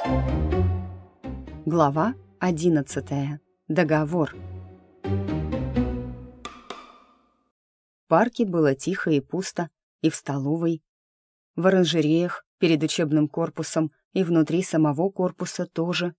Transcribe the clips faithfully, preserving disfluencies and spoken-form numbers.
Глава одиннадцатая. Договор. В парке было тихо и пусто, и в столовой, в оранжереях, перед учебным корпусом и внутри самого корпуса тоже.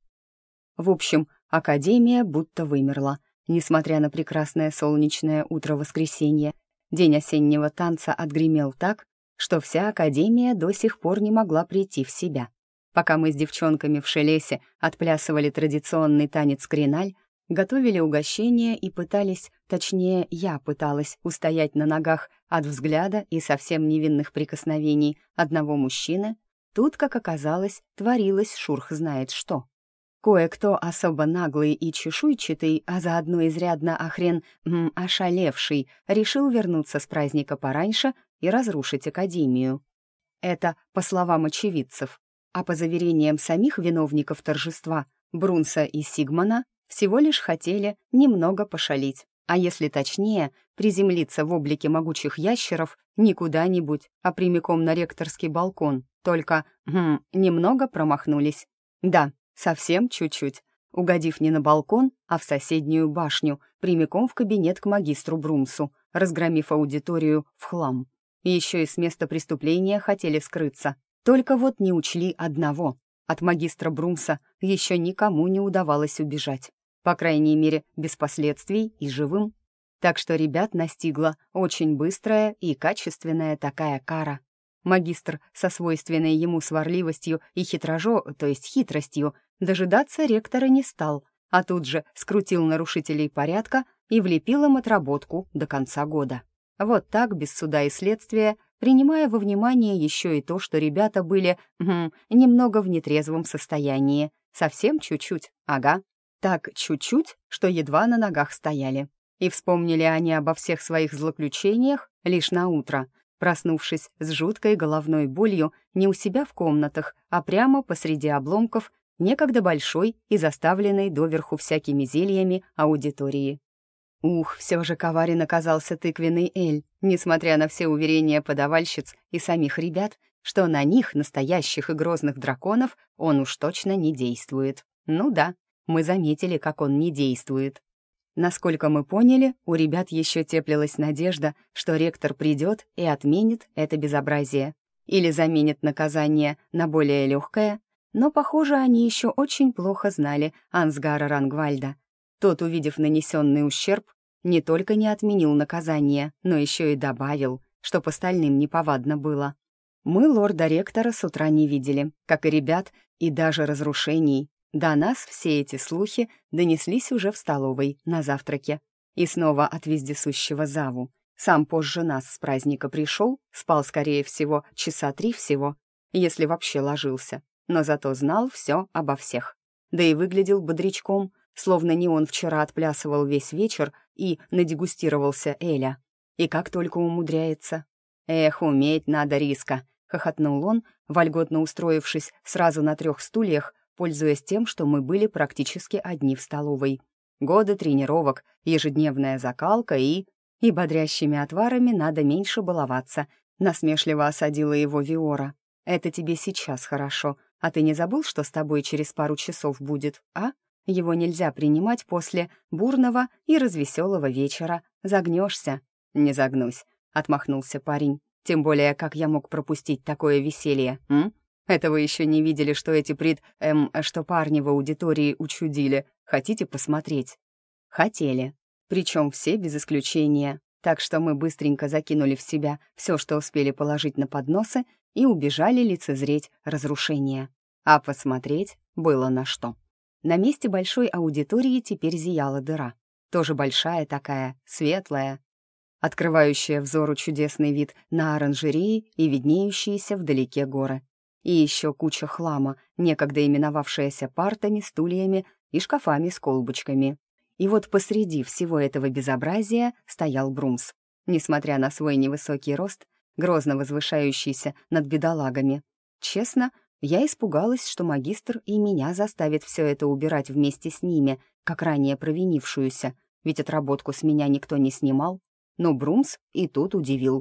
В общем, академия будто вымерла, несмотря на прекрасное солнечное утро воскресенья. День осеннего танца отгремел так, что вся академия до сих пор не могла прийти в себя. Пока мы с девчонками в Шелесе отплясывали традиционный танец криналь, готовили угощения и пытались, точнее, я пыталась устоять на ногах от взгляда и совсем невинных прикосновений одного мужчины, тут, как оказалось, творилось шурх знает что. Кое-кто особо наглый и чешуйчатый, а заодно изрядно охрен м, ошалевший, решил вернуться с праздника пораньше и разрушить академию. Это по словам очевидцев. А по заверениям самих виновников торжества, Брунса и Сигмана, всего лишь хотели немного пошалить, а если точнее, приземлиться в облике могучих ящеров не куда-нибудь, а прямиком на ректорский балкон, только, хм, немного промахнулись. Да, совсем чуть-чуть, угодив не на балкон, а в соседнюю башню, прямиком в кабинет к магистру Брунсу, разгромив аудиторию в хлам. Еще и с места преступления хотели скрыться. Только вот не учли одного. От магистра Брумса еще никому не удавалось убежать. По крайней мере, без последствий и живым. Так что ребят настигла очень быстрая и качественная такая кара. Магистр со свойственной ему сварливостью и хитрожо, то есть хитростью, дожидаться ректора не стал, а тут же скрутил нарушителей порядка и влепил им отработку до конца года. Вот так, без суда и следствия, принимая во внимание еще и то, что ребята были хм, немного в нетрезвом состоянии. Совсем чуть-чуть, ага. Так чуть-чуть, что едва на ногах стояли. И вспомнили они обо всех своих злоключениях лишь на утро, проснувшись с жуткой головной болью не у себя в комнатах, а прямо посреди обломков некогда большой и заставленной доверху всякими зельями аудитории. Ух, все же коварен оказался тыквенный эль, несмотря на все уверения подавальщиц и самих ребят, что на них, настоящих и грозных драконов, он уж точно не действует. Ну да, мы заметили, как он не действует. Насколько мы поняли, у ребят еще теплилась надежда, что ректор придет и отменит это безобразие. Или заменит наказание на более легкое, но, похоже, они еще очень плохо знали Ансгара Рангвальда. Тот, увидев нанесенный ущерб, не только не отменил наказание, но еще и добавил, чтоб остальным неповадно было. Мы лорда-ректора с утра не видели, как и ребят, и даже разрушений. До нас все эти слухи донеслись уже в столовой на завтраке. И снова от вездесущего Заву. Сам позже нас с праздника пришел, спал, скорее всего, часа три всего, если вообще ложился, но зато знал все обо всех. Да и выглядел бодрячком, словно не он вчера отплясывал весь вечер и надегустировался Эля. И как только умудряется. «Эх, уметь надо, Риска!» — хохотнул он, вольготно устроившись сразу на трех стульях, пользуясь тем, что мы были практически одни в столовой. Годы тренировок, ежедневная закалка и... И бодрящими отварами надо меньше баловаться, насмешливо осадила его Виора. «Это тебе сейчас хорошо, а ты не забыл, что с тобой через пару часов будет, а? Его нельзя принимать после бурного и развеселого вечера. Загнешься». «Не загнусь», — отмахнулся парень. «Тем более, как я мог пропустить такое веселье, м? Это вы еще не видели, что эти пред... эм... что парни в аудитории учудили. Хотите посмотреть?» Хотели. Причем все без исключения. Так что мы быстренько закинули в себя все, что успели положить на подносы, и убежали лицезреть разрушение. А посмотреть было на что. На месте большой аудитории теперь зияла дыра. Тоже большая такая, светлая, открывающая взору чудесный вид на оранжереи и виднеющиеся вдалеке горы. И еще куча хлама, некогда именовавшаяся партами, стульями и шкафами с колбочками. И вот посреди всего этого безобразия стоял Брумс. Несмотря на свой невысокий рост, грозно возвышающийся над бедолагами. Честно, я испугалась, что магистр и меня заставит все это убирать вместе с ними, как ранее провинившуюся, ведь отработку с меня никто не снимал. Но Брумс и тут удивил.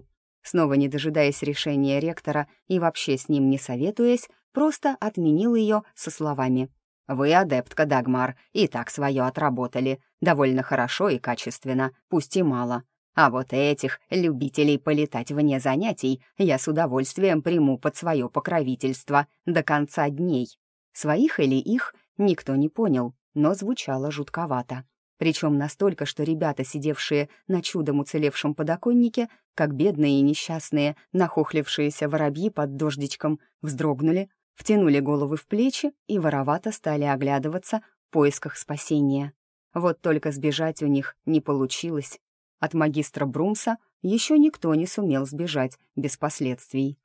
снова не дожидаясь решения ректора и вообще с ним не советуясь, просто отменил ее со словами: «Вы, адептка Дагмар, и так свое отработали. Довольно хорошо и качественно, пусть и мало. А вот этих, любителей полетать вне занятий, я с удовольствием приму под свое покровительство до конца дней». Своих или их никто не понял, но звучало жутковато. Причем настолько, что ребята, сидевшие на чудом уцелевшем подоконнике, как бедные и несчастные, нахохлившиеся воробьи под дождичком, вздрогнули, втянули головы в плечи и воровато стали оглядываться в поисках спасения. Вот только сбежать у них не получилось. От магистра Брумса еще никто не сумел сбежать без последствий.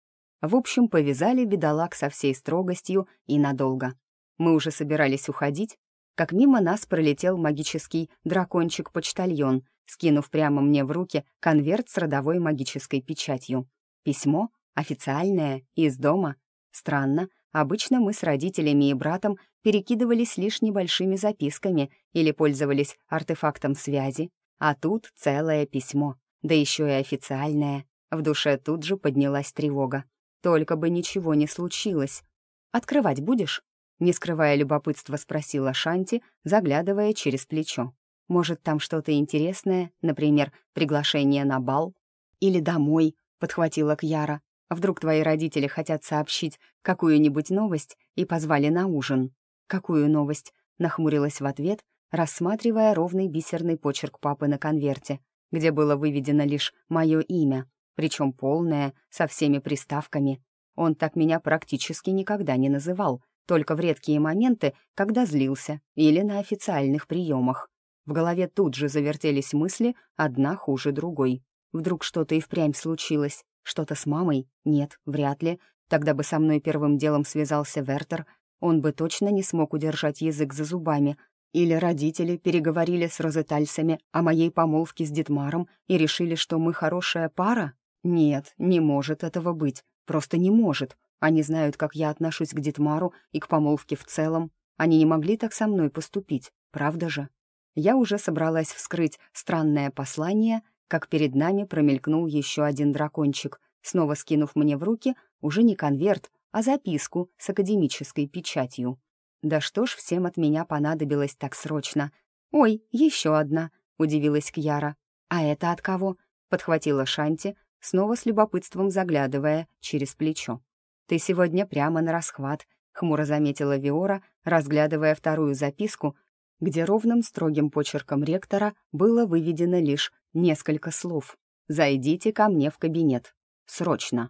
В общем, повязали бедолаг со всей строгостью и надолго. Мы уже собирались уходить, как мимо нас пролетел магический дракончик-почтальон, скинув прямо мне в руки конверт с родовой магической печатью. Письмо? Официальное? Из дома? Странно, обычно мы с родителями и братом перекидывались лишь небольшими записками или пользовались артефактом связи, а тут целое письмо, да еще и официальное. В душе тут же поднялась тревога. Только бы ничего не случилось. «Открывать будешь?» Не скрывая любопытства, спросила Шанти, заглядывая через плечо. «Может, там что-то интересное, например, приглашение на бал?» «Или домой», — подхватила Кьяра. «Вдруг твои родители хотят сообщить какую-нибудь новость и позвали на ужин?» «Какую новость?» — нахмурилась в ответ, рассматривая ровный бисерный почерк папы на конверте, где было выведено лишь мое имя, причем полное, со всеми приставками. Он так меня практически никогда не называл, только в редкие моменты, когда злился, или на официальных приемах. В голове тут же завертелись мысли, одна хуже другой. Вдруг что-то и впрямь случилось? Что-то с мамой? Нет, вряд ли. Тогда бы со мной первым делом связался Вертер. Он бы точно не смог удержать язык за зубами. Или родители переговорили с розетальсами о моей помолвке с Дитмаром и решили, что мы хорошая пара? Нет, не может этого быть. Просто не может. Они знают, как я отношусь к Дитмару и к помолвке в целом. Они не могли так со мной поступить, правда же? Я уже собралась вскрыть странное послание, как перед нами промелькнул еще один дракончик, снова скинув мне в руки уже не конверт, а записку с академической печатью. Да что ж всем от меня понадобилось так срочно? «Ой, еще одна», — удивилась Кьяра. «А это от кого?» — подхватила Шанти, снова с любопытством заглядывая через плечо. «Ты сегодня прямо на расхват», — хмуро заметила Виора, разглядывая вторую записку, где ровным строгим почерком ректора было выведено лишь несколько слов. «Зайдите ко мне в кабинет. Срочно».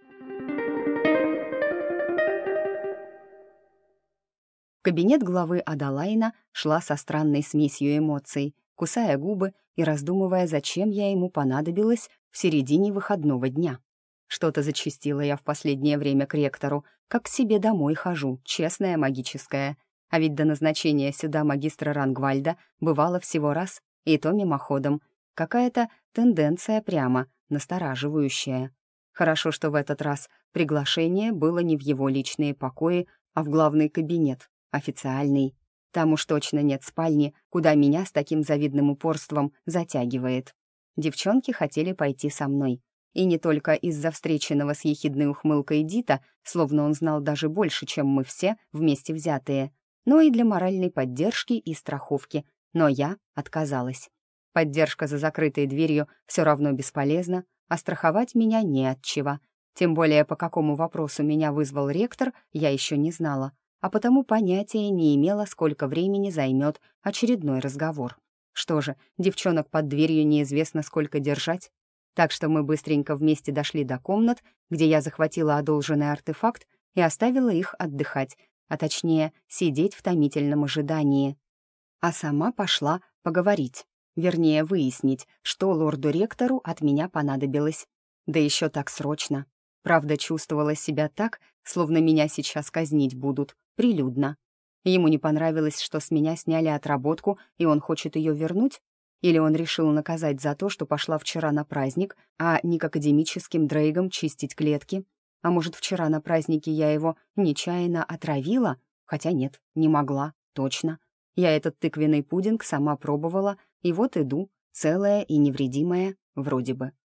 В кабинет главы Адалайна шла со странной смесью эмоций, кусая губы и раздумывая, зачем я ему понадобилась в середине выходного дня. Что-то зачастила я в последнее время к ректору, как к себе домой хожу, честная магическая. А ведь до назначения сюда магистра Рангвальда бывало всего раз, и то мимоходом. Какая-то тенденция прямо настораживающая. Хорошо, что в этот раз приглашение было не в его личные покои, а в главный кабинет, официальный. Там уж точно нет спальни, куда меня с таким завидным упорством затягивает. Девчонки хотели пойти со мной. И не только из-за встреченного с ехидной ухмылкой Дита, словно он знал даже больше, чем мы все вместе взятые, но и для моральной поддержки и страховки. Но я отказалась. Поддержка за закрытой дверью все равно бесполезна, а страховать меня не от чего. Тем более, по какому вопросу меня вызвал ректор, я еще не знала, а потому понятия не имела, сколько времени займет очередной разговор. Что же, девчонок под дверью неизвестно сколько держать. Так что мы быстренько вместе дошли до комнат, где я захватила одолженный артефакт и оставила их отдыхать, а точнее, сидеть в томительном ожидании. А сама пошла поговорить, вернее, выяснить, что лорду-ректору от меня понадобилось. Да еще так срочно. Правда, чувствовала себя так, словно меня сейчас казнить будут, прилюдно. Ему не понравилось, что с меня сняли отработку, и он хочет ее вернуть? Или он решил наказать за то, что пошла вчера на праздник, а не к академическим дрейгам чистить клетки? А может, вчера на празднике я его нечаянно отравила? Хотя нет, не могла, точно. Я этот тыквенный пудинг сама пробовала, и вот иду, целая и невредимая, вроде бы.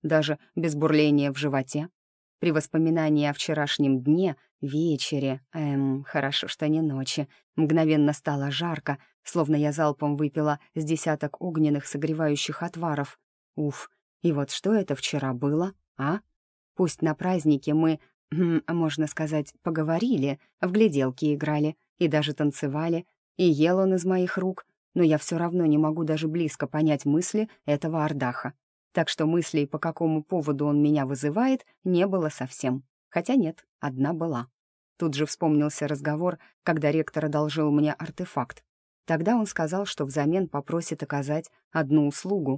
даже без бурления в животе. При воспоминании о вчерашнем дне, вечере, эм, хорошо, что не ночи, мгновенно стало жарко, словно я залпом выпила с десяток огненных согревающих отваров. Уф, и вот что это вчера было, а? Пусть на празднике мы, хм, можно сказать, поговорили, в гляделки играли и даже танцевали, и ел он из моих рук, но я все равно не могу даже близко понять мысли этого Ардаха. Так что мыслей, по какому поводу он меня вызывает, не было совсем. Хотя нет, одна была. Тут же вспомнился разговор, когда ректор одолжил мне артефакт. Тогда он сказал, что взамен попросит оказать одну услугу.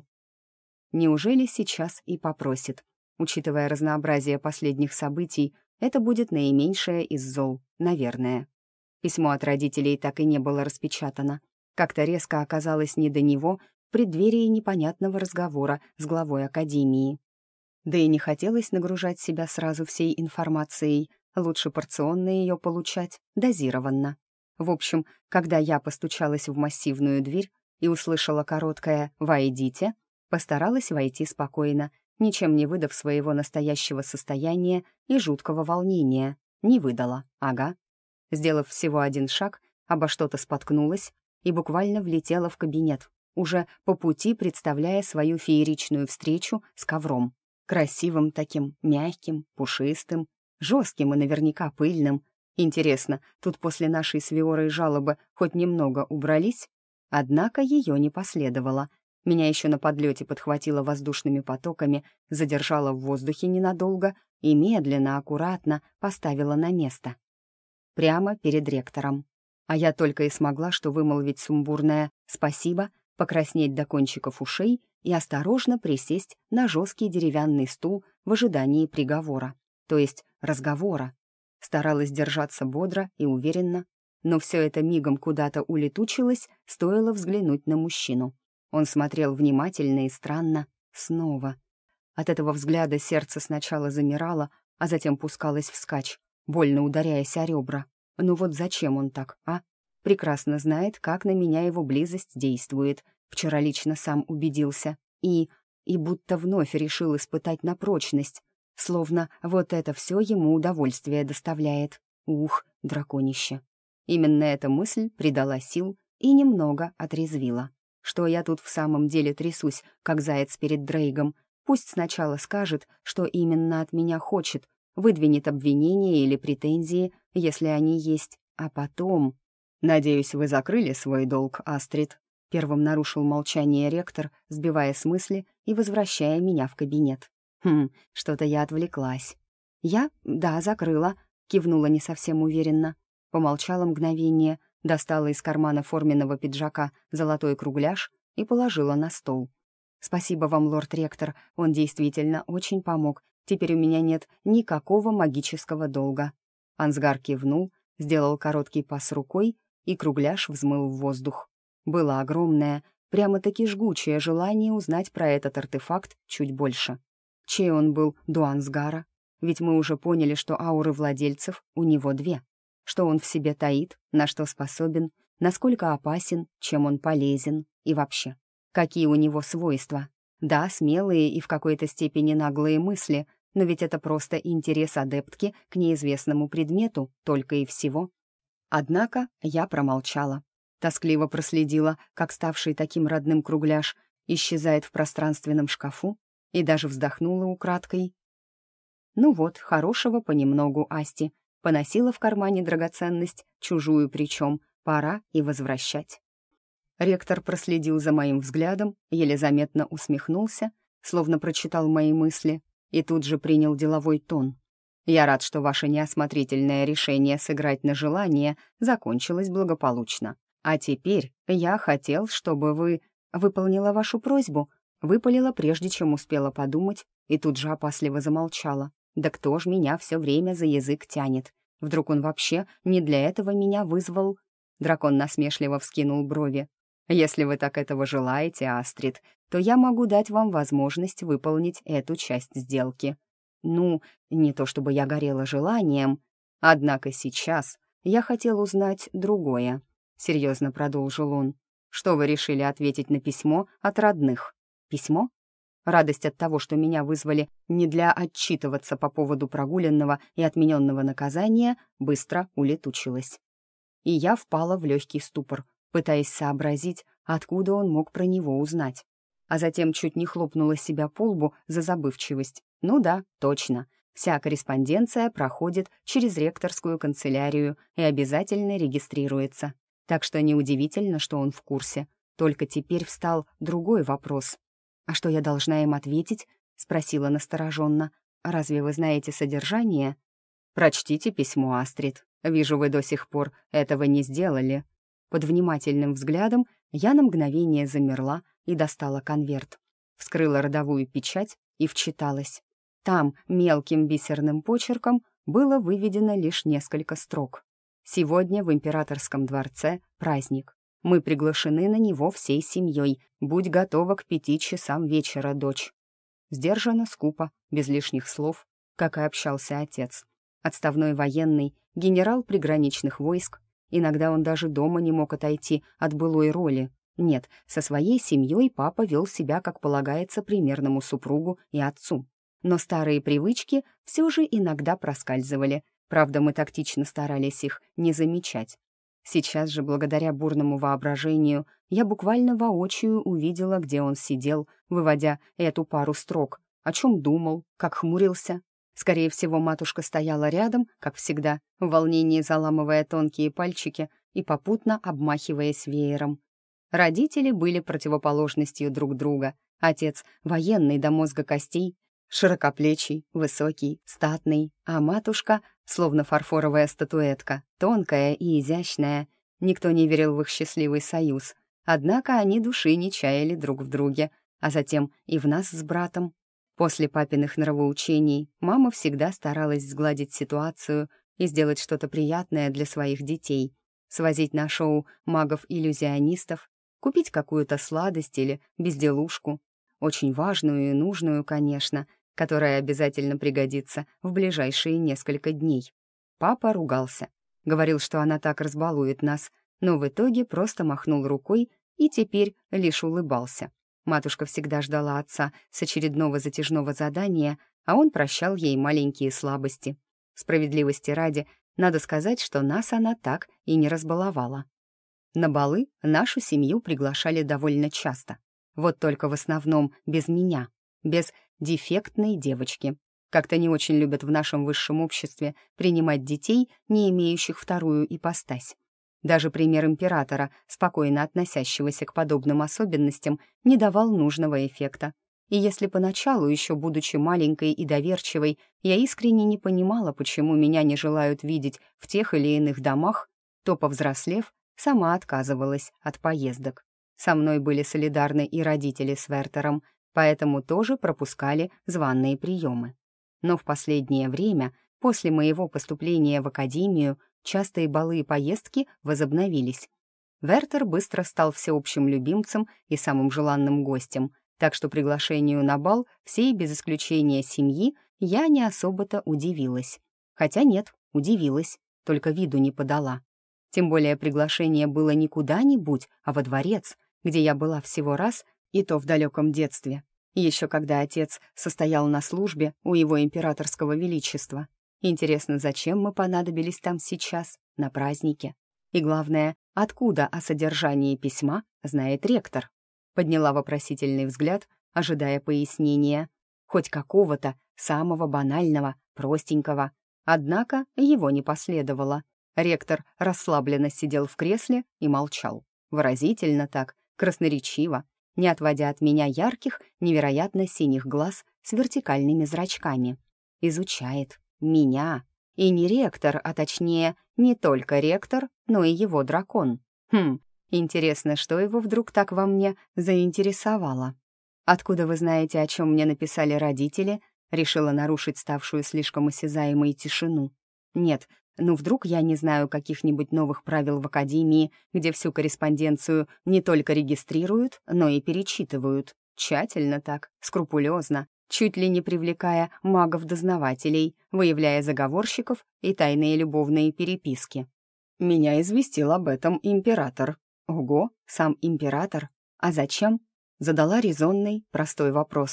Неужели сейчас и попросит? Учитывая разнообразие последних событий, это будет наименьшее из зол, наверное. Письмо от родителей так и не было распечатано. Как-то резко оказалось не до него в преддверии непонятного разговора с главой академии. Да и не хотелось нагружать себя сразу всей информацией, лучше порционно ее получать, дозированно. В общем, когда я постучалась в массивную дверь и услышала короткое «Войдите», постаралась войти спокойно, ничем не выдав своего настоящего состояния и жуткого волнения. Не выдала, ага. Сделав всего один шаг, обо что-то споткнулась и буквально влетела в кабинет, уже по пути представляя свою фееричную встречу с ковром. Красивым таким, мягким, пушистым, жестким и наверняка пыльным. Интересно, тут после нашей с Виорой жалобы хоть немного убрались? Однако ее не последовало. Меня еще на подлете подхватило воздушными потоками, задержало в воздухе ненадолго и медленно, аккуратно поставило на место. Прямо перед ректором. А я только и смогла что вымолвить сумбурное «спасибо», покраснеть до кончиков ушей и осторожно присесть на жесткий деревянный стул в ожидании приговора, то есть разговора. Старалась держаться бодро и уверенно, но все это мигом куда-то улетучилось, стоило взглянуть на мужчину. Он смотрел внимательно и странно, снова. От этого взгляда сердце сначала замирало, а затем пускалось вскачь, больно ударяясь о ребра. Ну вот зачем он так, а? Прекрасно знает, как на меня его близость действует. Вчера лично сам убедился. И... и будто вновь решил испытать на прочность. Словно вот это все ему удовольствие доставляет. Ух, драконище. Именно эта мысль придала сил и немного отрезвила. Что я тут в самом деле трясусь, как заяц перед Дрейгом. Пусть сначала скажет, что именно от меня хочет, выдвинет обвинения или претензии, если они есть, а потом... «Надеюсь, вы закрыли свой долг, Астрид», — первым нарушил молчание ректор, сбивая с мысли и возвращая меня в кабинет. «Хм, что-то я отвлеклась». «Я? Да, закрыла», — кивнула не совсем уверенно. Помолчала мгновение, достала из кармана форменного пиджака золотой кругляш и положила на стол. «Спасибо вам, лорд-ректор, он действительно очень помог. Теперь у меня нет никакого магического долга». Ансгар кивнул, сделал короткий пас рукой, и кругляш взмыл в воздух. Было огромное, прямо-таки жгучее желание узнать про этот артефакт чуть больше. Чей он был до Ансгара? Ведь мы уже поняли, что ауры владельцев у него две. Что он в себе таит, на что способен, насколько опасен, чем он полезен и вообще. Какие у него свойства? Да, смелые и в какой-то степени наглые мысли, но ведь это просто интерес адептки к неизвестному предмету, только и всего. Однако я промолчала. Тоскливо проследила, как ставший таким родным кругляш исчезает в пространственном шкафу, и даже вздохнула украдкой. Ну вот, хорошего понемногу, Асти. Поносила в кармане драгоценность, чужую причем, пора и возвращать. Ректор проследил за моим взглядом, еле заметно усмехнулся, словно прочитал мои мысли, и тут же принял деловой тон. «Я рад, что ваше неосмотрительное решение сыграть на желание закончилось благополучно. А теперь я хотел, чтобы вы выполнила вашу просьбу», выпалила, прежде чем успела подумать, и тут же опасливо замолчала. «Да кто ж меня все время за язык тянет? Вдруг он вообще не для этого меня вызвал?» Дракон насмешливо вскинул брови. «Если вы так этого желаете, Астрид, то я могу дать вам возможность выполнить эту часть сделки. Ну, не то чтобы я горела желанием, однако сейчас я хотел узнать другое», — серьезно продолжил он. «Что вы решили ответить на письмо от родных?» «Письмо?» Радость от того, что меня вызвали не для отчитываться по поводу прогуленного и отмененного наказания, быстро улетучилась. И я впала в легкий ступор, пытаясь сообразить, откуда он мог про него узнать. А затем чуть не хлопнула себя по лбу за забывчивость. Ну да, точно. Вся корреспонденция проходит через ректорскую канцелярию и обязательно регистрируется. Так что неудивительно, что он в курсе. Только теперь встал другой вопрос. «А что я должна им ответить?» — спросила настороженно. «Разве вы знаете содержание?» «Прочтите письмо, Астрид. Вижу, вы до сих пор этого не сделали». Под внимательным взглядом я на мгновение замерла и достала конверт. Вскрыла родовую печать и вчиталась. Там мелким бисерным почерком было выведено лишь несколько строк. «Сегодня в императорском дворце праздник. Мы приглашены на него всей семьей. Будь готова к пяти часам вечера, дочь». Сдержанно, скупо, без лишних слов, как и общался отец. Отставной военный, генерал приграничных войск. Иногда он даже дома не мог отойти от былой роли. Нет, со своей семьей папа вел себя, как полагается, примерному супругу и отцу. Но старые привычки все же иногда проскальзывали. Правда, мы тактично старались их не замечать. Сейчас же, благодаря бурному воображению, я буквально воочию увидела, где он сидел, выводя эту пару строк, о чем думал, как хмурился. Скорее всего, матушка стояла рядом, как всегда, в волнении заламывая тонкие пальчики и попутно обмахиваясь веером. Родители были противоположностью друг друга. Отец — военный до мозга костей, широкоплечий, высокий, статный, а матушка, словно фарфоровая статуэтка, тонкая и изящная. Никто не верил в их счастливый союз, однако они души не чаяли друг в друге, а затем и в нас с братом. После папиных нравоучений мама всегда старалась сгладить ситуацию и сделать что-то приятное для своих детей, свозить на шоу магов-иллюзионистов, купить какую-то сладость или безделушку, очень важную и нужную, конечно, которая обязательно пригодится в ближайшие несколько дней. Папа ругался, говорил, что она так разбалует нас, но в итоге просто махнул рукой и теперь лишь улыбался. Матушка всегда ждала отца с очередного затяжного задания, а он прощал ей маленькие слабости. Справедливости ради, надо сказать, что нас она так и не разбаловала. На балы нашу семью приглашали довольно часто. Вот только в основном без меня, без дефектной девочки. Как-то не очень любят в нашем высшем обществе принимать детей, не имеющих вторую ипостась. Даже пример императора, спокойно относящегося к подобным особенностям, не давал нужного эффекта. И если поначалу, еще будучи маленькой и доверчивой, я искренне не понимала, почему меня не желают видеть в тех или иных домах, то, повзрослев, сама отказывалась от поездок. Со мной были солидарны и родители с Вертером, поэтому тоже пропускали званые приемы. Но в последнее время, после моего поступления в академию, частые балы и поездки возобновились. Вертер быстро стал всеобщим любимцем и самым желанным гостем, так что приглашению на бал всей без исключения семьи я не особо-то удивилась. Хотя нет, удивилась, только виду не подала. Тем более приглашение было не куда-нибудь, а во дворец, где я была всего раз, и то в далеком детстве, еще когда отец состоял на службе у его императорского величества. Интересно, зачем мы понадобились там сейчас, на празднике? И главное, откуда о содержании письма знает ректор? Подняла вопросительный взгляд, ожидая пояснения. Хоть какого-то, самого банального, простенького. Однако его не последовало. Ректор расслабленно сидел в кресле и молчал. Выразительно так, красноречиво, не отводя от меня ярких, невероятно синих глаз с вертикальными зрачками. Изучает меня. И не ректор, а точнее, не только ректор, но и его дракон. Хм, интересно, что его вдруг так во мне заинтересовало? «Откуда вы знаете, о чем мне написали родители?» Решила нарушить ставшую слишком осязаемой тишину. «Нет, ну вдруг я не знаю каких-нибудь новых правил в академии, где всю корреспонденцию не только регистрируют, но и перечитывают. Тщательно так, скрупулезно, чуть ли не привлекая магов-дознавателей, выявляя заговорщиков и тайные любовные переписки. Меня известил об этом император». «Ого, сам император? А зачем?» Задала резонный, простой вопрос.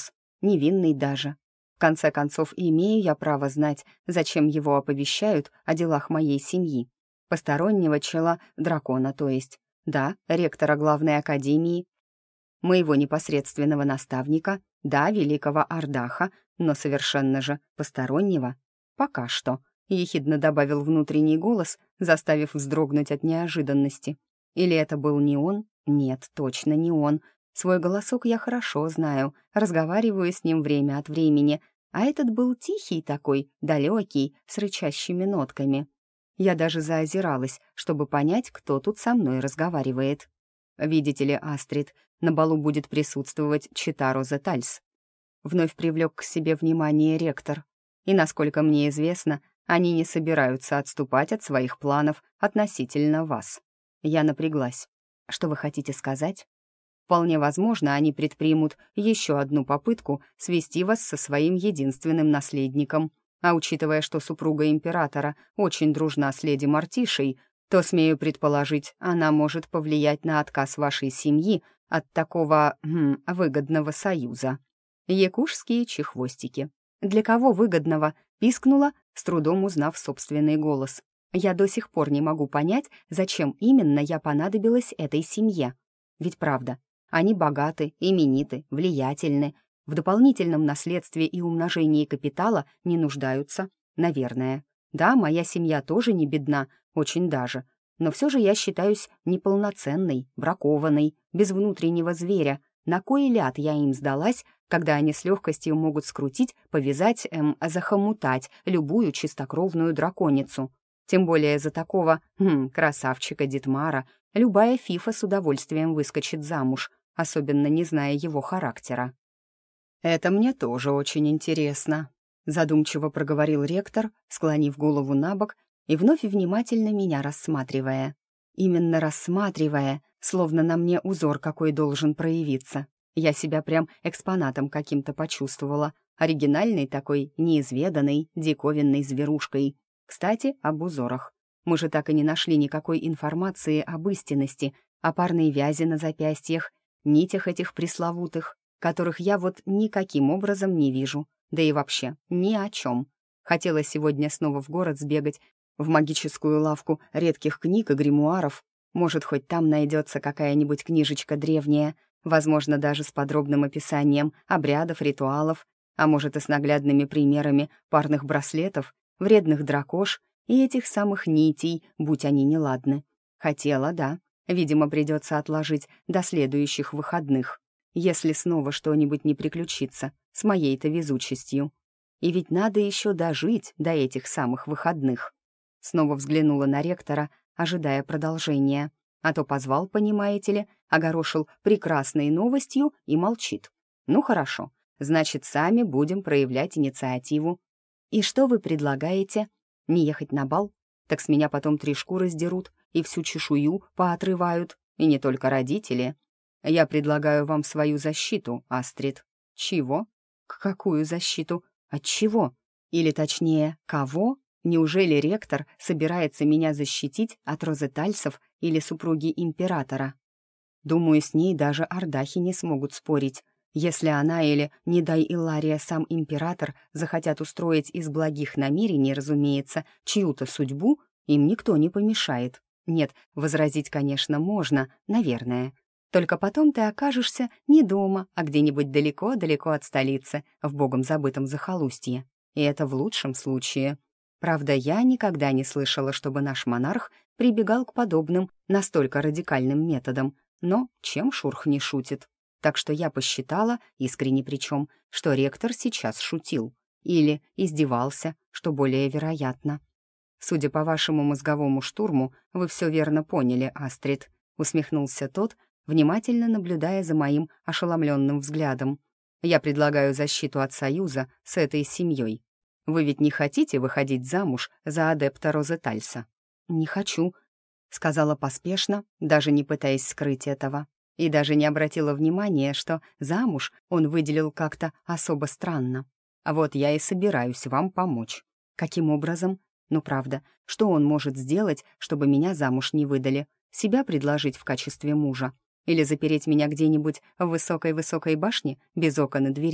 невинный даже. В конце концов, имею я право знать, зачем его оповещают о делах моей семьи. Постороннего чела, дракона, то есть. Да, ректора главной академии, моего непосредственного наставника, да, великого Ардаха, но совершенно же постороннего. Пока что, — ехидно добавил внутренний голос, заставив вздрогнуть от неожиданности. Или это был не он? Нет, точно не он. Свой голосок я хорошо знаю, разговариваю с ним время от времени, а этот был тихий такой, далекий, с рычащими нотками. Я даже заозиралась, чтобы понять, кто тут со мной разговаривает. «Видите ли, Астрид, на балу будет присутствовать чета Розетальс». Вновь привлек к себе внимание ректор. И, насколько мне известно, они не собираются отступать от своих планов относительно вас. Я напряглась. Что вы хотите сказать? Вполне возможно, они предпримут еще одну попытку свести вас со своим единственным наследником. А учитывая, что супруга императора очень дружна с леди Мартишей, то, смею предположить, она может повлиять на отказ вашей семьи от такого хм, выгодного союза. Якушские чехвостики. Для кого выгодного? Пискнула, с трудом узнав собственный голос. Я до сих пор не могу понять, зачем именно я понадобилась этой семье. Ведь правда, они богаты, имениты, влиятельны, в дополнительном наследстве и умножении капитала не нуждаются, наверное. Да, моя семья тоже не бедна, очень даже, но все же я считаюсь неполноценной, бракованной, без внутреннего зверя. На кой ляд я им сдалась, когда они с легкостью могут скрутить, повязать, эм, захомутать любую чистокровную драконицу? Тем более за такого, хм, красавчика Дитмара, любая фифа с удовольствием выскочит замуж, особенно не зная его характера. «Это мне тоже очень интересно», — задумчиво проговорил ректор, склонив голову на бок и вновь внимательно меня рассматривая. Именно рассматривая, словно на мне узор какой должен проявиться. Я себя прям экспонатом каким-то почувствовала, оригинальной такой, неизведанной, диковинной зверушкой. Кстати, об узорах. Мы же так и не нашли никакой информации об истинности, о парной вязи на запястьях, нитях этих пресловутых, которых я вот никаким образом не вижу, да и вообще ни о чем. Хотела сегодня снова в город сбегать, в магическую лавку редких книг и гримуаров. Может, хоть там найдется какая-нибудь книжечка древняя, возможно, даже с подробным описанием обрядов, ритуалов, а может и с наглядными примерами парных браслетов, вредных дракош и этих самых нитей, будь они неладны. Хотела, да. Видимо, придется отложить до следующих выходных, если снова что-нибудь не приключится с моей-то везучестью. И ведь надо еще дожить до этих самых выходных. Снова взглянула на ректора, ожидая продолжения. А то позвал, понимаете ли, огорошил прекрасной новостью и молчит. Ну хорошо, значит, сами будем проявлять инициативу. И что вы предлагаете? Не ехать на бал? Так с меня потом три шкуры сдерут и всю чешую поотрывают. И не только родители. Я предлагаю вам свою защиту, Астрид. Чего? К какую защиту? От чего? Или точнее, кого? Неужели ректор собирается меня защитить от розетальсов или супруги императора? Думаю, с ней даже ардахи не смогут спорить. Если она или, не дай Иллария, сам император захотят устроить из благих намерений, разумеется, чью-то судьбу, им никто не помешает. Нет, возразить, конечно, можно, наверное. Только потом ты окажешься не дома, а где-нибудь далеко-далеко от столицы, в богом забытом захолустье. И это в лучшем случае. Правда, я никогда не слышала, чтобы наш монарх прибегал к подобным, настолько радикальным методам. Но чем Шурх не шутит? Так что я посчитала, искренне причем, что ректор сейчас шутил. Или издевался, что более вероятно. «Судя по вашему мозговому штурму, вы все верно поняли, Астрид», — усмехнулся тот, внимательно наблюдая за моим ошеломленным взглядом. «Я предлагаю защиту от союза с этой семьей. Вы ведь не хотите выходить замуж за адепта Розетальса?» «Не хочу», — сказала поспешно, даже не пытаясь скрыть этого. И даже не обратила внимания, что замуж он выделил как-то особо странно. А вот я и собираюсь вам помочь. Каким образом? Ну правда, что он может сделать, чтобы меня замуж не выдали? Себя предложить в качестве мужа? Или запереть меня где-нибудь в высокой-высокой башне, без окон и дверей?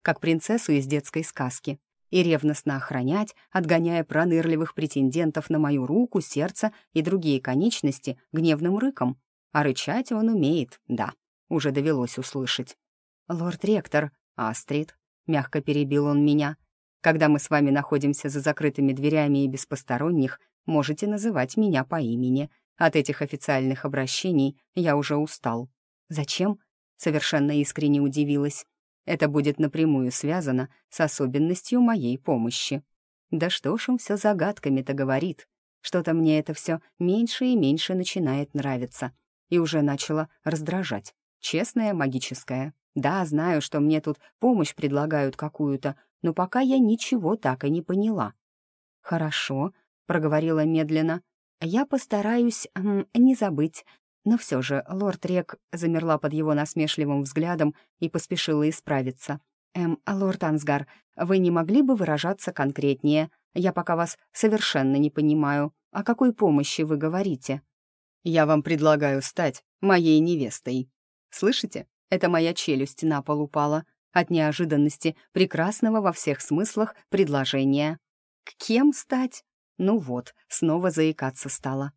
как принцессу из детской сказки, и ревностно охранять, отгоняя пронырливых претендентов на мою руку, сердце и другие конечности гневным рыком. А рычать он умеет, да, уже довелось услышать. «Лорд-ректор, Астрид», — мягко перебил он меня, «когда мы с вами находимся за закрытыми дверями и без посторонних, можете называть меня по имени. От этих официальных обращений я уже устал». «Зачем?» — совершенно искренне удивилась. «Это будет напрямую связано с особенностью моей помощи». Да что ж он все загадками-то говорит? Что-то мне это все меньше и меньше начинает нравиться. И уже начало раздражать. Честное, магическое. Да, знаю, что мне тут помощь предлагают какую-то, но пока я ничего так и не поняла. «Хорошо», — проговорила медленно. «Я постараюсь эм, не забыть». Но все же лорд Рек замерла под его насмешливым взглядом и поспешила исправиться. «Эм, лорд Ансгар, вы не могли бы выражаться конкретнее? Я пока вас совершенно не понимаю. О какой помощи вы говорите?» «Я вам предлагаю стать моей невестой». Слышите? Это моя челюсть на пол упала от неожиданности прекрасного во всех смыслах предложения. «К кем стать?» Ну вот, снова заикаться стала.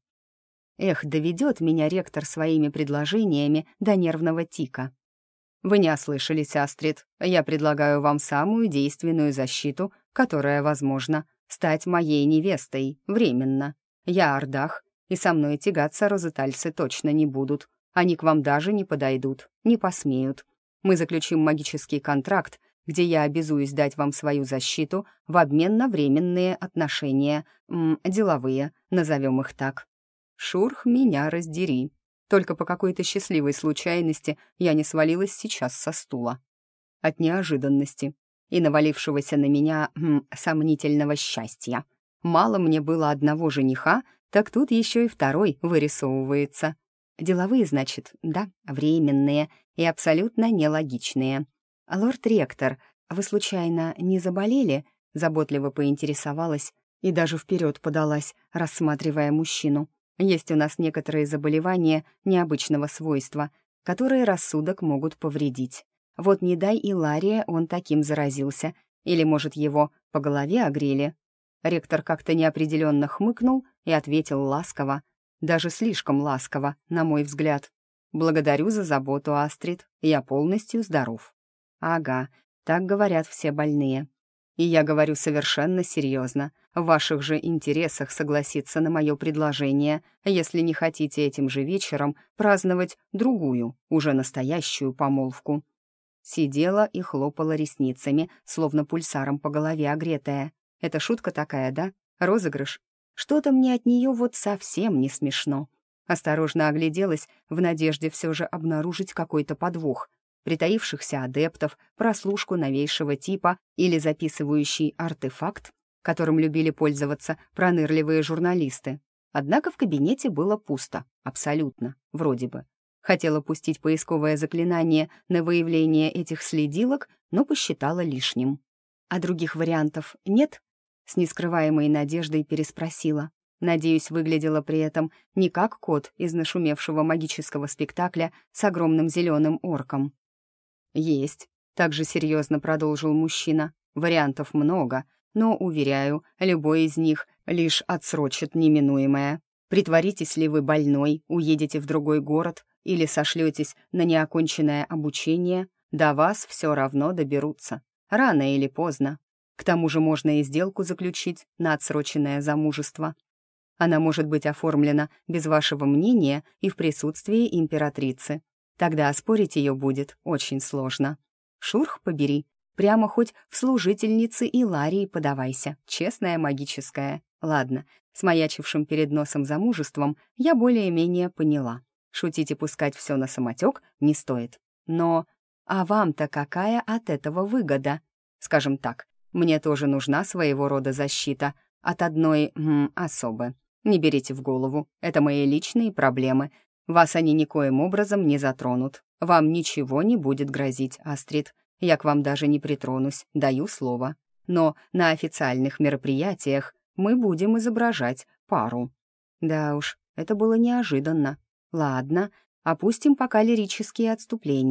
Эх, доведет меня ректор своими предложениями до нервного тика. «Вы не ослышались, Астрид. Я предлагаю вам самую действенную защиту, которая возможна, стать моей невестой, временно. Я Ардах, и со мной тягаться розетальцы точно не будут. Они к вам даже не подойдут, не посмеют. Мы заключим магический контракт, где я обязуюсь дать вам свою защиту в обмен на временные отношения, м, деловые, назовем их так. Шурх, меня раздери. Только по какой-то счастливой случайности я не свалилась сейчас со стула. От неожиданности и навалившегося на меня м, сомнительного счастья. Мало мне было одного жениха, так тут еще и второй вырисовывается. Деловые, значит, да, временные и абсолютно нелогичные. «Лорд-ректор, вы случайно не заболели?» Заботливо поинтересовалась и даже вперед подалась, рассматривая мужчину. Есть у нас некоторые заболевания необычного свойства, которые рассудок могут повредить. Вот не дай и Лария он таким заразился, или, может, его по голове огрели. Ректор как-то неопределенно хмыкнул и ответил ласково, даже слишком ласково, на мой взгляд. «Благодарю за заботу, Астрид, я полностью здоров». «Ага, так говорят все больные. И я говорю совершенно серьезно. В ваших же интересах согласиться на мое предложение, если не хотите этим же вечером праздновать другую, уже настоящую помолвку». Сидела и хлопала ресницами, словно пульсаром по голове огретая. Это шутка такая, да? Розыгрыш? Что-то мне от нее вот совсем не смешно. Осторожно огляделась в надежде все же обнаружить какой-то подвох. Притаившихся адептов, прослушку новейшего типа или записывающий артефакт, которым любили пользоваться пронырливые журналисты. Однако в кабинете было пусто, абсолютно, вроде бы. Хотела пустить поисковое заклинание на выявление этих следилок, но посчитала лишним. «А других вариантов нет?» С нескрываемой надеждой переспросила. Надеюсь, выглядела при этом не как кот из нашумевшего магического спектакля с огромным зеленым орком. «Есть», — также серьезно продолжил мужчина. «Вариантов много, но, уверяю, любой из них лишь отсрочит неминуемое. Притворитесь ли вы больной, уедете в другой город или сошлетесь на неоконченное обучение, до вас все равно доберутся. Рано или поздно. К тому же можно и сделку заключить на отсроченное замужество. Она может быть оформлена без вашего мнения и в присутствии императрицы. Тогда оспорить ее будет очень сложно. Шурх побери, прямо хоть в служительницы Иларии подавайся, честная магическая. Ладно, с маячившим перед носом замужеством я более-менее поняла. Шутить и пускать все на самотек не стоит. Но а вам-то какая от этого выгода? Скажем так, мне тоже нужна своего рода защита от одной м, особы. Не берите в голову, это мои личные проблемы. Вас они никоим образом не затронут. Вам ничего не будет грозить, Астрид. Я к вам даже не притронусь, даю слово. Но на официальных мероприятиях мы будем изображать пару». Да уж, это было неожиданно. Ладно, опустим пока лирические отступления.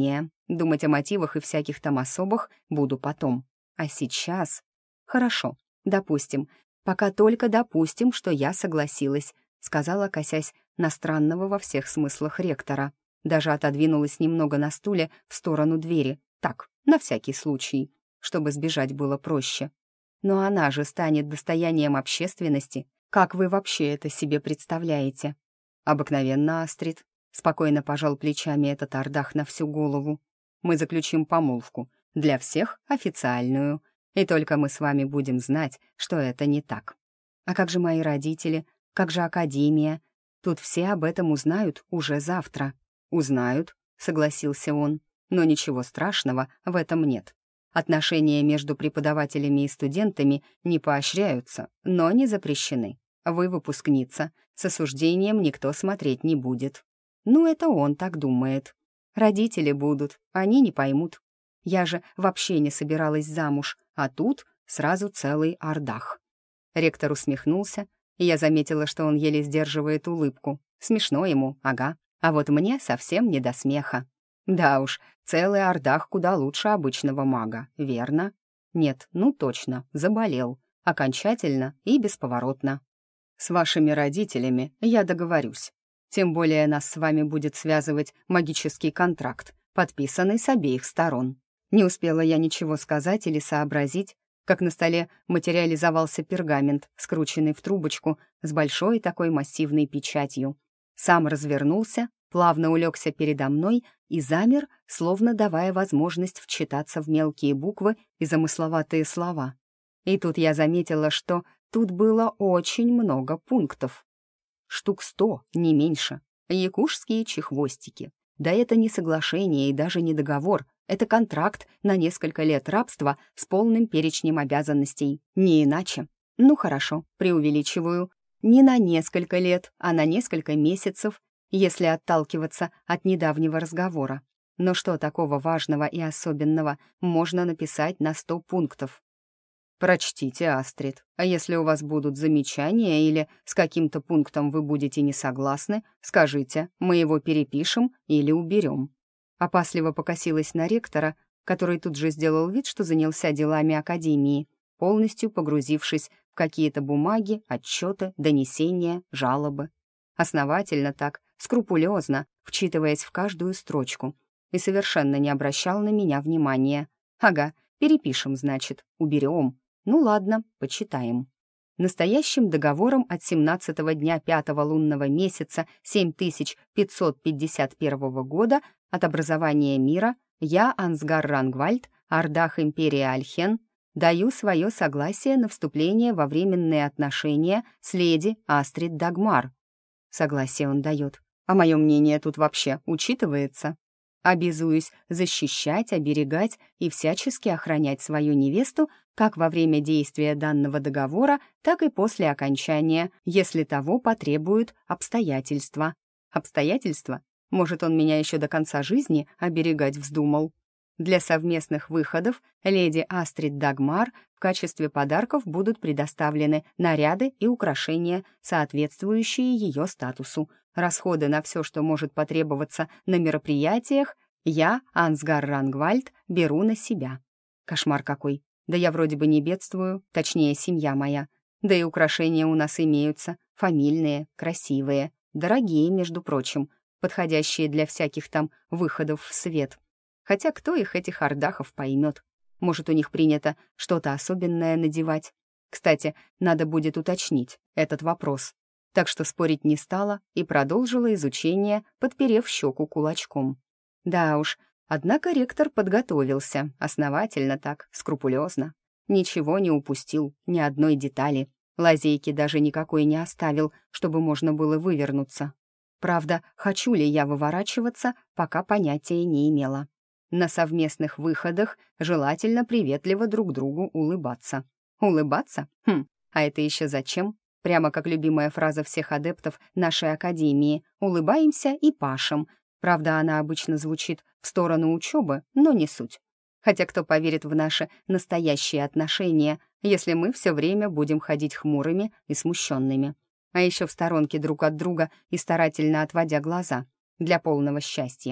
Думать о мотивах и всяких там особых буду потом. А сейчас... Хорошо, допустим. Пока только допустим, что я согласилась, сказала, косясь на странного во всех смыслах ректора. Даже отодвинулась немного на стуле в сторону двери. Так, на всякий случай, чтобы сбежать было проще. Но она же станет достоянием общественности. Как вы вообще это себе представляете? Обыкновенно, Астрид. Спокойно пожал плечами этот ардах на всю голову. Мы заключим помолвку. Для всех официальную. И только мы с вами будем знать, что это не так. А как же мои родители? Как же академия? Тут все об этом узнают уже завтра. Узнают, согласился он. Но ничего страшного в этом нет. Отношения между преподавателями и студентами не поощряются, но не запрещены. Вы выпускница, с осуждением никто смотреть не будет. Ну, это он так думает. Родители будут, они не поймут. Я же вообще не собиралась замуж, а тут сразу целый ардах. Ректор усмехнулся, и я заметила, что он еле сдерживает улыбку. Смешно ему, ага. А вот мне совсем не до смеха. Да уж, целый ардах куда лучше обычного мага, верно? Нет, ну точно, заболел. Окончательно и бесповоротно. С вашими родителями я договорюсь. Тем более нас с вами будет связывать магический контракт, подписанный с обеих сторон. Не успела я ничего сказать или сообразить, как на столе материализовался пергамент, скрученный в трубочку с большой такой массивной печатью. Сам развернулся, плавно улегся передо мной и замер, словно давая возможность вчитаться в мелкие буквы и замысловатые слова. И тут я заметила, что тут было очень много пунктов. Штук сто, не меньше. Якушские чехвостики. Да это не соглашение и даже не договор. Это контракт на несколько лет рабства с полным перечнем обязанностей. Не иначе. Ну хорошо, преувеличиваю. Не на несколько лет, а на несколько месяцев, если отталкиваться от недавнего разговора. Но что такого важного и особенного можно написать на сто пунктов? Прочтите, Астрид, а если у вас будут замечания или с каким-то пунктом вы будете не согласны, скажите, мы его перепишем или уберем. Опасливо покосилась на ректора, который тут же сделал вид, что занялся делами академии, полностью погрузившись в какие-то бумаги, отчеты, донесения, жалобы. Основательно так, скрупулезно, вчитываясь в каждую строчку, и совершенно не обращал на меня внимания. Ага, перепишем, значит, уберем. Ну ладно, почитаем. Настоящим договором от семнадцатого дня пятого лунного месяца семь тысяч пятьсот пятьдесят первого года от образования мира я, Ансгар Рангвальд, ардах империи Альхен, даю свое согласие на вступление во временные отношения с леди Астрид Дагмар. Согласие он дает. А мое мнение тут вообще учитывается? Обязуюсь защищать, оберегать и всячески охранять свою невесту как во время действия данного договора, так и после окончания, если того потребуют обстоятельства. Обстоятельства? Может, он меня еще до конца жизни оберегать вздумал? Для совместных выходов леди Астрид Дагмар в качестве подарков будут предоставлены наряды и украшения, соответствующие ее статусу. Расходы на все, что может потребоваться на мероприятиях, я, Ансгар Рангвальд, беру на себя. Кошмар какой. Да я вроде бы не бедствую, точнее, семья моя. Да и украшения у нас имеются, фамильные, красивые, дорогие, между прочим, подходящие для всяких там выходов в свет. Хотя кто их, этих ардахов, поймет? Может, у них принято что-то особенное надевать? Кстати, надо будет уточнить этот вопрос. Так что спорить не стала и продолжила изучение, подперев щеку кулачком. Да уж, однако ректор подготовился, основательно так, скрупулезно. Ничего не упустил, ни одной детали. Лазейки даже никакой не оставил, чтобы можно было вывернуться. Правда, хочу ли я выворачиваться, пока понятия не имела. На совместных выходах желательно приветливо друг другу улыбаться. Улыбаться? Хм, а это еще зачем? Прямо как любимая фраза всех адептов нашей академии «улыбаемся и пашем». Правда, она обычно звучит в сторону учебы, но не суть. Хотя кто поверит в наши настоящие отношения, если мы все время будем ходить хмурыми и смущенными, а еще в сторонке друг от друга и старательно отводя глаза для полного счастья.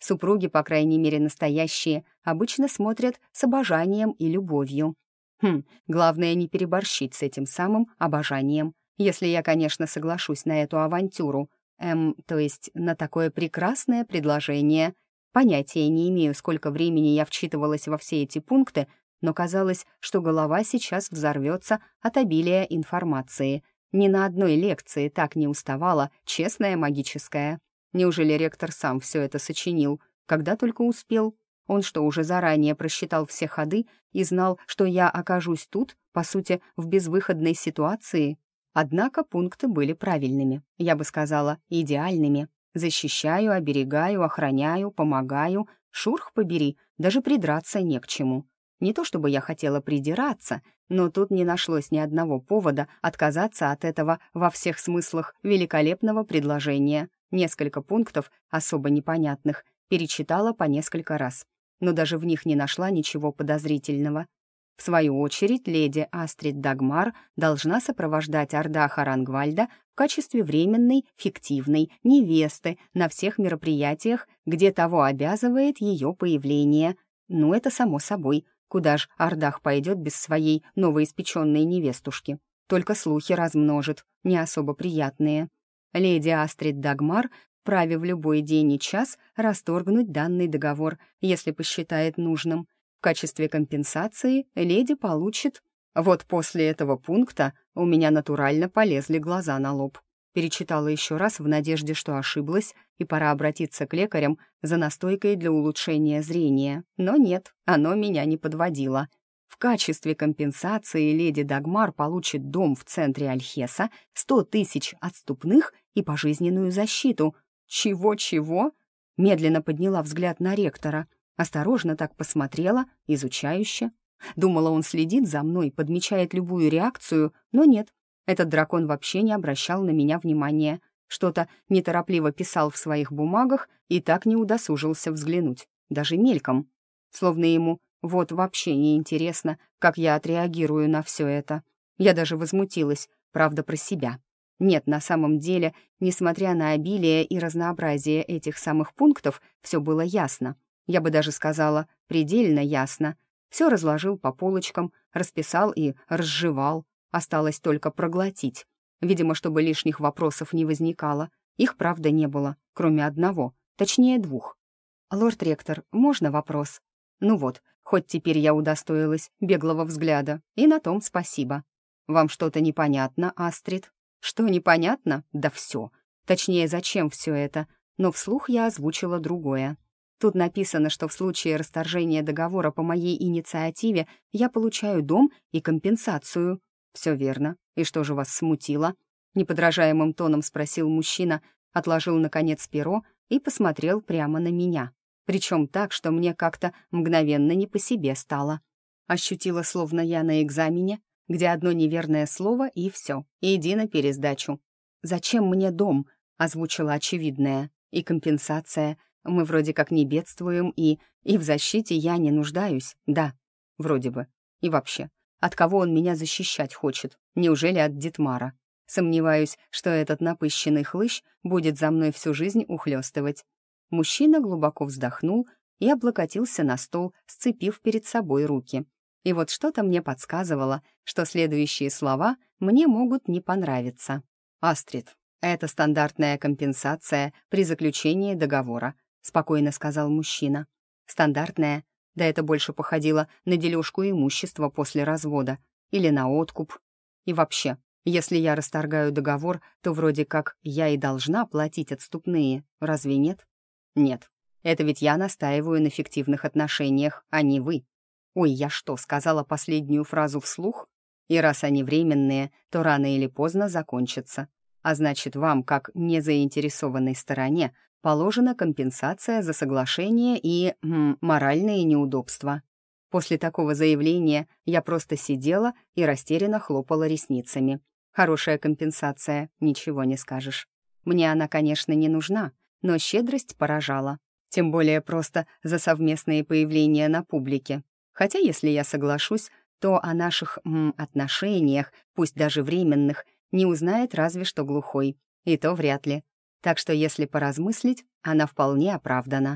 Супруги, по крайней мере настоящие, обычно смотрят с обожанием и любовью. Хм, главное не переборщить с этим самым обожанием. Если я, конечно, соглашусь на эту авантюру. Эм, то есть на такое прекрасное предложение. Понятия не имею, сколько времени я вчитывалась во все эти пункты, но казалось, что голова сейчас взорвется от обилия информации. Ни на одной лекции так не уставала, честная магическая. Неужели ректор сам все это сочинил? Когда только успел? Он что, уже заранее просчитал все ходы и знал, что я окажусь тут, по сути, в безвыходной ситуации? Однако пункты были правильными, я бы сказала, идеальными. Защищаю, оберегаю, охраняю, помогаю. Шурх побери, даже придраться не к чему. Не то чтобы я хотела придираться, но тут не нашлось ни одного повода отказаться от этого во всех смыслах великолепного предложения. Несколько пунктов, особо непонятных, перечитала по несколько раз, но даже в них не нашла ничего подозрительного. В свою очередь, леди Астрид Дагмар должна сопровождать Ардаха Рангвальда в качестве временной, фиктивной невесты на всех мероприятиях, где того обязывает ее появление. Ну, это само собой. Куда ж Ардах пойдет без своей новоиспеченной невестушки? Только слухи размножит, не особо приятные. Леди Астрид Дагмар вправе в любой день и час расторгнуть данный договор, если посчитает нужным. В качестве компенсации леди получит... Вот после этого пункта у меня натурально полезли глаза на лоб. Перечитала еще раз в надежде, что ошиблась, и пора обратиться к лекарям за настойкой для улучшения зрения. Но нет, оно меня не подводило. В качестве компенсации леди Дагмар получит дом в центре Альхеса, сто тысяч отступных и пожизненную защиту. Чего-чего? Медленно подняла взгляд на ректора. Осторожно так посмотрела, изучающе. Думала, он следит за мной, подмечает любую реакцию, но нет. Этот дракон вообще не обращал на меня внимания. Что-то неторопливо писал в своих бумагах и так не удосужился взглянуть, даже мельком. Словно ему вот вообще не интересно, как я отреагирую на все это. Я даже возмутилась, правда, про себя. Нет, на самом деле, несмотря на обилие и разнообразие этих самых пунктов, все было ясно. Я бы даже сказала, предельно ясно. Все разложил по полочкам, расписал и разжевал. Осталось только проглотить. Видимо, чтобы лишних вопросов не возникало. Их, правда, не было, кроме одного, точнее двух. «Лорд-ректор, можно вопрос?» Ну вот, хоть теперь я удостоилась беглого взгляда, и на том спасибо. «Вам что-то непонятно, Астрид?» «Что непонятно? Да все. Точнее, зачем все это?» Но вслух я озвучила другое. Тут написано, что в случае расторжения договора по моей инициативе я получаю дом и компенсацию. «Все верно. И что же вас смутило?» Неподражаемым тоном спросил мужчина, отложил, наконец, перо и посмотрел прямо на меня. Причем так, что мне как-то мгновенно не по себе стало. Ощутила, словно я на экзамене, где одно неверное слово и все, иди на пересдачу. «Зачем мне дом?» — озвучила очевидное. «И компенсация. Мы вроде как не бедствуем, и... И в защите я не нуждаюсь, да, вроде бы. И вообще, от кого он меня защищать хочет? Неужели от Дитмара? Сомневаюсь, что этот напыщенный хлыщ будет за мной всю жизнь ухлёстывать». Мужчина глубоко вздохнул и облокотился на стол, сцепив перед собой руки. И вот что-то мне подсказывало, что следующие слова мне могут не понравиться. «Астрид, это стандартная компенсация при заключении договора», спокойно сказал мужчина. «Стандартная? Да это больше походило на дележку имущества после развода или на откуп. И вообще, если я расторгаю договор, то вроде как я и должна платить отступные, разве нет?» «Нет, это ведь я настаиваю на фиктивных отношениях, а не вы». «Ой, я что, сказала последнюю фразу вслух? И раз они временные, то рано или поздно закончатся. А значит, вам, как незаинтересованной стороне, положена компенсация за соглашение и м, моральные неудобства». После такого заявления я просто сидела и растерянно хлопала ресницами. Хорошая компенсация, ничего не скажешь. Мне она, конечно, не нужна, но щедрость поражала. Тем более просто за совместные появления на публике. Хотя, если я соглашусь, то о наших м, отношениях, пусть даже временных, не узнает разве что глухой. И то вряд ли. Так что, если поразмыслить, она вполне оправдана.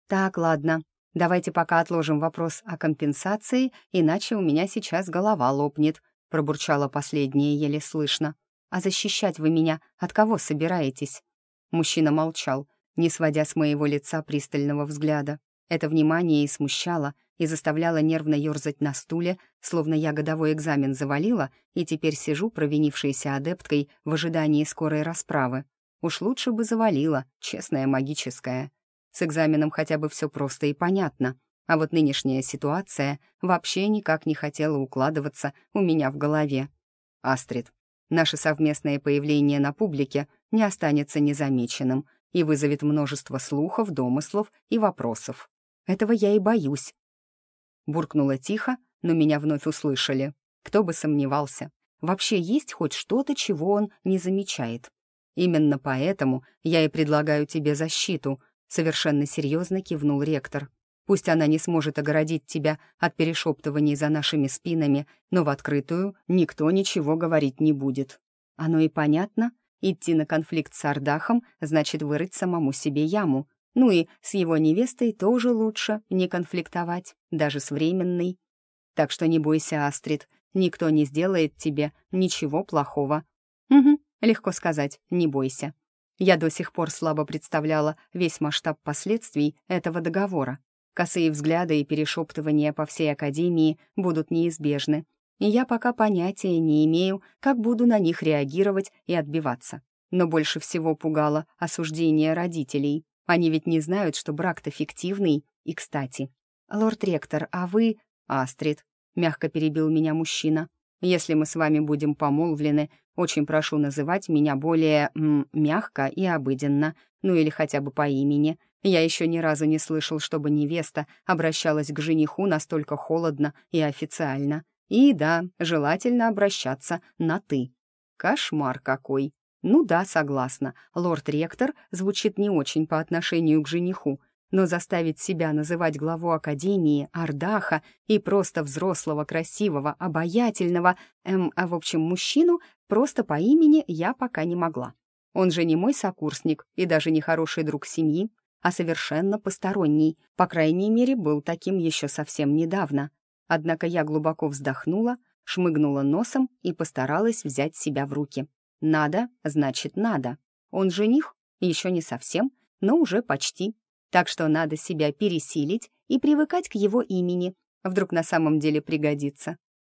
«Так, ладно. Давайте пока отложим вопрос о компенсации, иначе у меня сейчас голова лопнет», — пробурчала последнее еле слышно. «А защищать вы меня от кого собираетесь?» Мужчина молчал, не сводя с моего лица пристального взгляда. Это внимание и смущало, и заставляло нервно ерзать на стуле, словно я годовой экзамен завалила и теперь сижу провинившейся адепткой в ожидании скорой расправы. Уж лучше бы завалила, честная магическая. С экзаменом хотя бы все просто и понятно, а вот нынешняя ситуация вообще никак не хотела укладываться у меня в голове. «Астрид, наше совместное появление на публике не останется незамеченным и вызовет множество слухов, домыслов и вопросов. Этого я и боюсь». Буркнула тихо, но меня вновь услышали. Кто бы сомневался. Вообще есть хоть что-то, чего он не замечает. «Именно поэтому я и предлагаю тебе защиту», — совершенно серьезно кивнул ректор. «Пусть она не сможет огородить тебя от перешептываний за нашими спинами, но в открытую никто ничего говорить не будет. Оно и понятно. Идти на конфликт с Ардахом значит вырыть самому себе яму. Ну и с его невестой тоже лучше не конфликтовать, даже с временной. Так что не бойся, Астрид, никто не сделает тебе ничего плохого». «Угу, легко сказать, не бойся». Я до сих пор слабо представляла весь масштаб последствий этого договора. Косые взгляды и перешептывания по всей Академии будут неизбежны, и я пока понятия не имею, как буду на них реагировать и отбиваться. Но больше всего пугало осуждение родителей. Они ведь не знают, что брак-то фиктивный. И, кстати, «Лорд-ректор, а вы...» «Астрид», — мягко перебил меня мужчина, «если мы с вами будем помолвлены, очень прошу называть меня более м, мягко и обыденно, ну или хотя бы по имени. Я еще ни разу не слышал, чтобы невеста обращалась к жениху настолько холодно и официально. И да, желательно обращаться на «ты». Кошмар какой! Ну да, согласна, лорд-ректор звучит не очень по отношению к жениху, но заставить себя называть главу Академии Ардаха и просто взрослого, красивого, обаятельного, эм, а в общем, мужчину просто по имени я пока не могла. Он же не мой сокурсник и даже не хороший друг семьи, а совершенно посторонний, по крайней мере, был таким еще совсем недавно. Однако я глубоко вздохнула, шмыгнула носом и постаралась взять себя в руки. Надо, значит, надо. Он жених? Еще не совсем, но уже почти. Так что надо себя пересилить и привыкать к его имени. Вдруг на самом деле пригодится.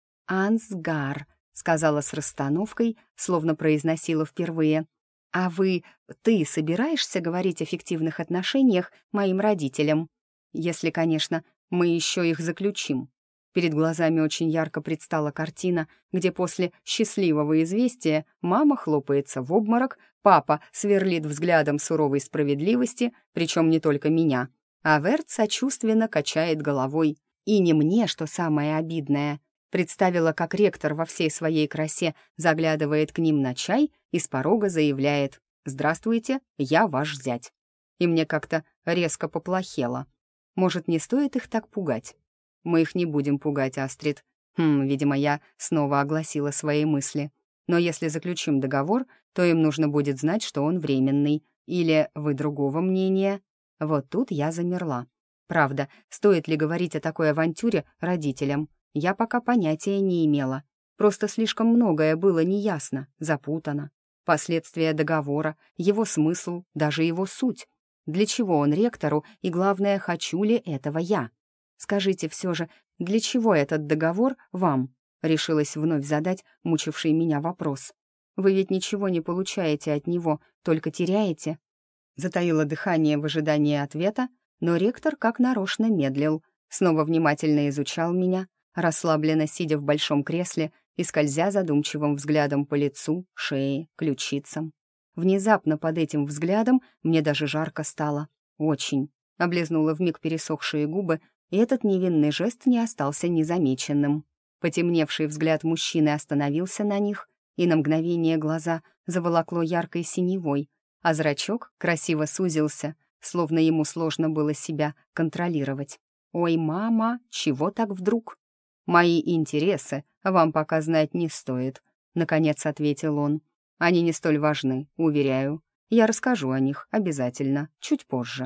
«Ансгар», — сказала с расстановкой, словно произносила впервые. «А вы, ты собираешься говорить о фиктивных отношениях моим родителям? Если, конечно, мы еще их заключим». Перед глазами очень ярко предстала картина, где после счастливого известия мама хлопается в обморок, папа сверлит взглядом суровой справедливости, причем не только меня, а Верт сочувственно качает головой. И не мне, что самое обидное. Представила, как ректор во всей своей красе заглядывает к ним на чай и с порога заявляет: «Здравствуйте, я ваш зять». И мне как-то резко поплохело. Может, не стоит их так пугать? Мы их не будем пугать, Астрид. Хм, видимо, я снова огласила свои мысли. Но если заключим договор, то им нужно будет знать, что он временный. Или вы другого мнения? Вот тут я замерла. Правда, стоит ли говорить о такой авантюре родителям? Я пока понятия не имела. Просто слишком многое было неясно, запутано. Последствия договора, его смысл, даже его суть. Для чего он ректору, и главное, хочу ли этого я? Скажите все же, для чего этот договор вам? Решилась вновь задать мучивший меня вопрос. Вы ведь ничего не получаете от него, только теряете. Затаила дыхание в ожидании ответа, но ректор как нарочно медлил, снова внимательно изучал меня, расслабленно сидя в большом кресле и скользя задумчивым взглядом по лицу, шее, ключицам. Внезапно под этим взглядом мне даже жарко стало. Очень. Облизнула вмиг пересохшие губы, и этот невинный жест не остался незамеченным. Потемневший взгляд мужчины остановился на них, и на мгновение глаза заволокло яркой синевой, а зрачок красиво сузился, словно ему сложно было себя контролировать. «Ой, мама, чего так вдруг?» «Мои интересы вам пока знать не стоит», — наконец ответил он. «Они не столь важны, уверяю. Я расскажу о них обязательно, чуть позже.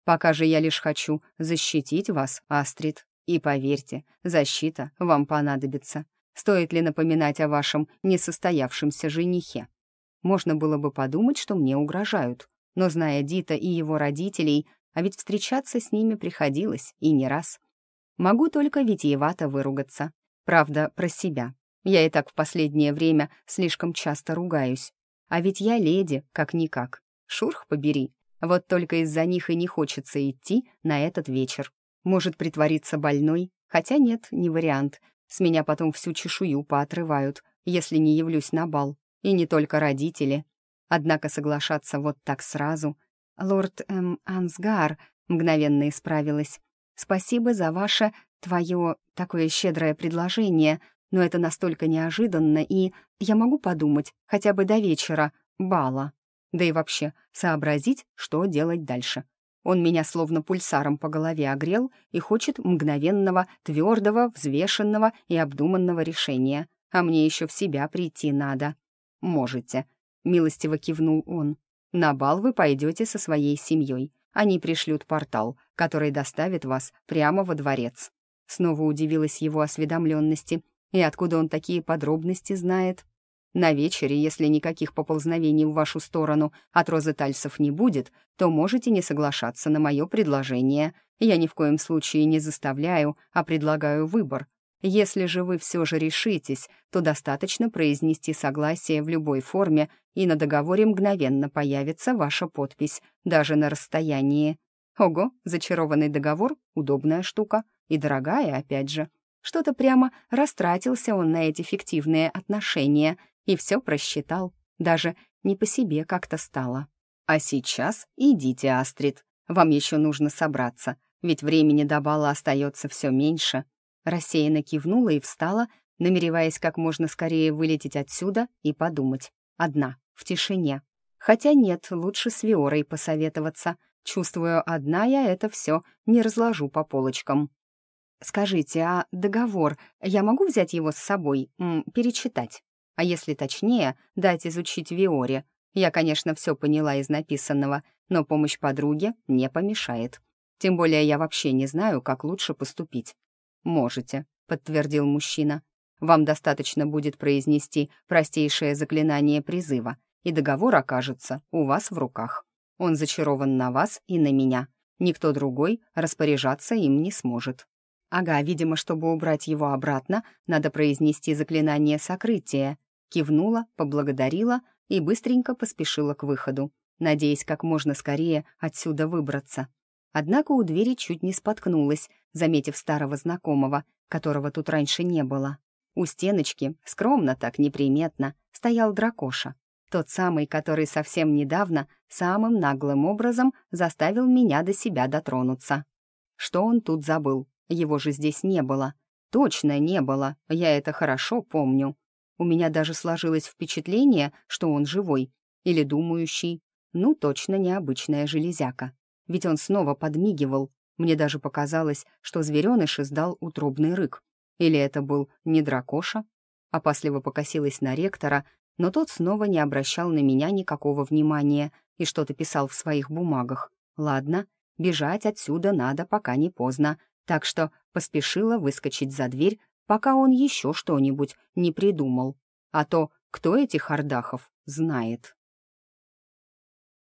Пока же я лишь хочу защитить вас, Астрид. И поверьте, защита вам понадобится. Стоит ли напоминать о вашем несостоявшемся женихе? Можно было бы подумать, что мне угрожают. Но, зная Дита и его родителей, а ведь встречаться с ними приходилось и не раз, могу только витиевато выругаться. Правда, про себя. Я и так в последнее время слишком часто ругаюсь. А ведь я леди, как-никак. Шурх побери. Вот только из-за них и не хочется идти на этот вечер. Может притвориться больной, хотя нет, не вариант. С меня потом всю чешую поотрывают, если не явлюсь на бал. И не только родители. Однако соглашаться вот так сразу... «Лорд эм, Ансгар», — мгновенно исправилась. «Спасибо за ваше, твое, такое щедрое предложение, но это настолько неожиданно, и я могу подумать хотя бы до вечера бала. Да и вообще сообразить, что делать дальше. Он меня словно пульсаром по голове огрел и хочет мгновенного, твердого, взвешенного и обдуманного решения. А мне еще в себя прийти надо». «Можете», — милостиво кивнул он. «На бал вы пойдете со своей семьей. Они пришлют портал, который доставит вас прямо во дворец». Снова удивилась его осведомленности. И откуда он такие подробности знает? «На вечере, если никаких поползновений в вашу сторону от розы Тальсов не будет, то можете не соглашаться на мое предложение. Я ни в коем случае не заставляю, а предлагаю выбор. Если же вы все же решитесь, то достаточно произнести согласие в любой форме, и на договоре мгновенно появится ваша подпись, даже на расстоянии». Ого, зачарованный договор — удобная штука. И дорогая, опять же. Что-то прямо растратился он на эти фиктивные отношения и все просчитал. Даже не по себе как-то стало. «А сейчас идите, Астрид. Вам еще нужно собраться, ведь времени до бала остается все меньше». Рассеянно кивнула и встала, намереваясь как можно скорее вылететь отсюда и подумать. Одна, в тишине. Хотя нет, лучше с Виорой посоветоваться. Чувствую, одна я это все не разложу по полочкам. «Скажите, а договор, я могу взять его с собой, м, перечитать? А если точнее, дать изучить Виоре? Я, конечно, все поняла из написанного, но помощь подруге не помешает. Тем более я вообще не знаю, как лучше поступить». «Можете», — подтвердил мужчина. «Вам достаточно будет произнести простейшее заклинание призыва, и договор окажется у вас в руках. Он зачарован на вас и на меня. Никто другой распоряжаться им не сможет». «Ага, видимо, чтобы убрать его обратно, надо произнести заклинание сокрытия». Кивнула, поблагодарила и быстренько поспешила к выходу, надеясь как можно скорее отсюда выбраться. Однако у двери чуть не споткнулась, заметив старого знакомого, которого тут раньше не было. У стеночки, скромно так, неприметно, стоял дракоша. Тот самый, который совсем недавно самым наглым образом заставил меня до себя дотронуться. Что он тут забыл? Его же здесь не было. Точно не было, я это хорошо помню. У меня даже сложилось впечатление, что он живой или думающий. Ну, точно необычная железяка. Ведь он снова подмигивал. Мне даже показалось, что зверёныш издал утробный рык. Или это был не дракоша? Опасливо покосилась на ректора, но тот снова не обращал на меня никакого внимания и что-то писал в своих бумагах. Ладно, бежать отсюда надо, пока не поздно, так что поспешила выскочить за дверь, пока он еще что-нибудь не придумал. А то кто этих ардахов знает.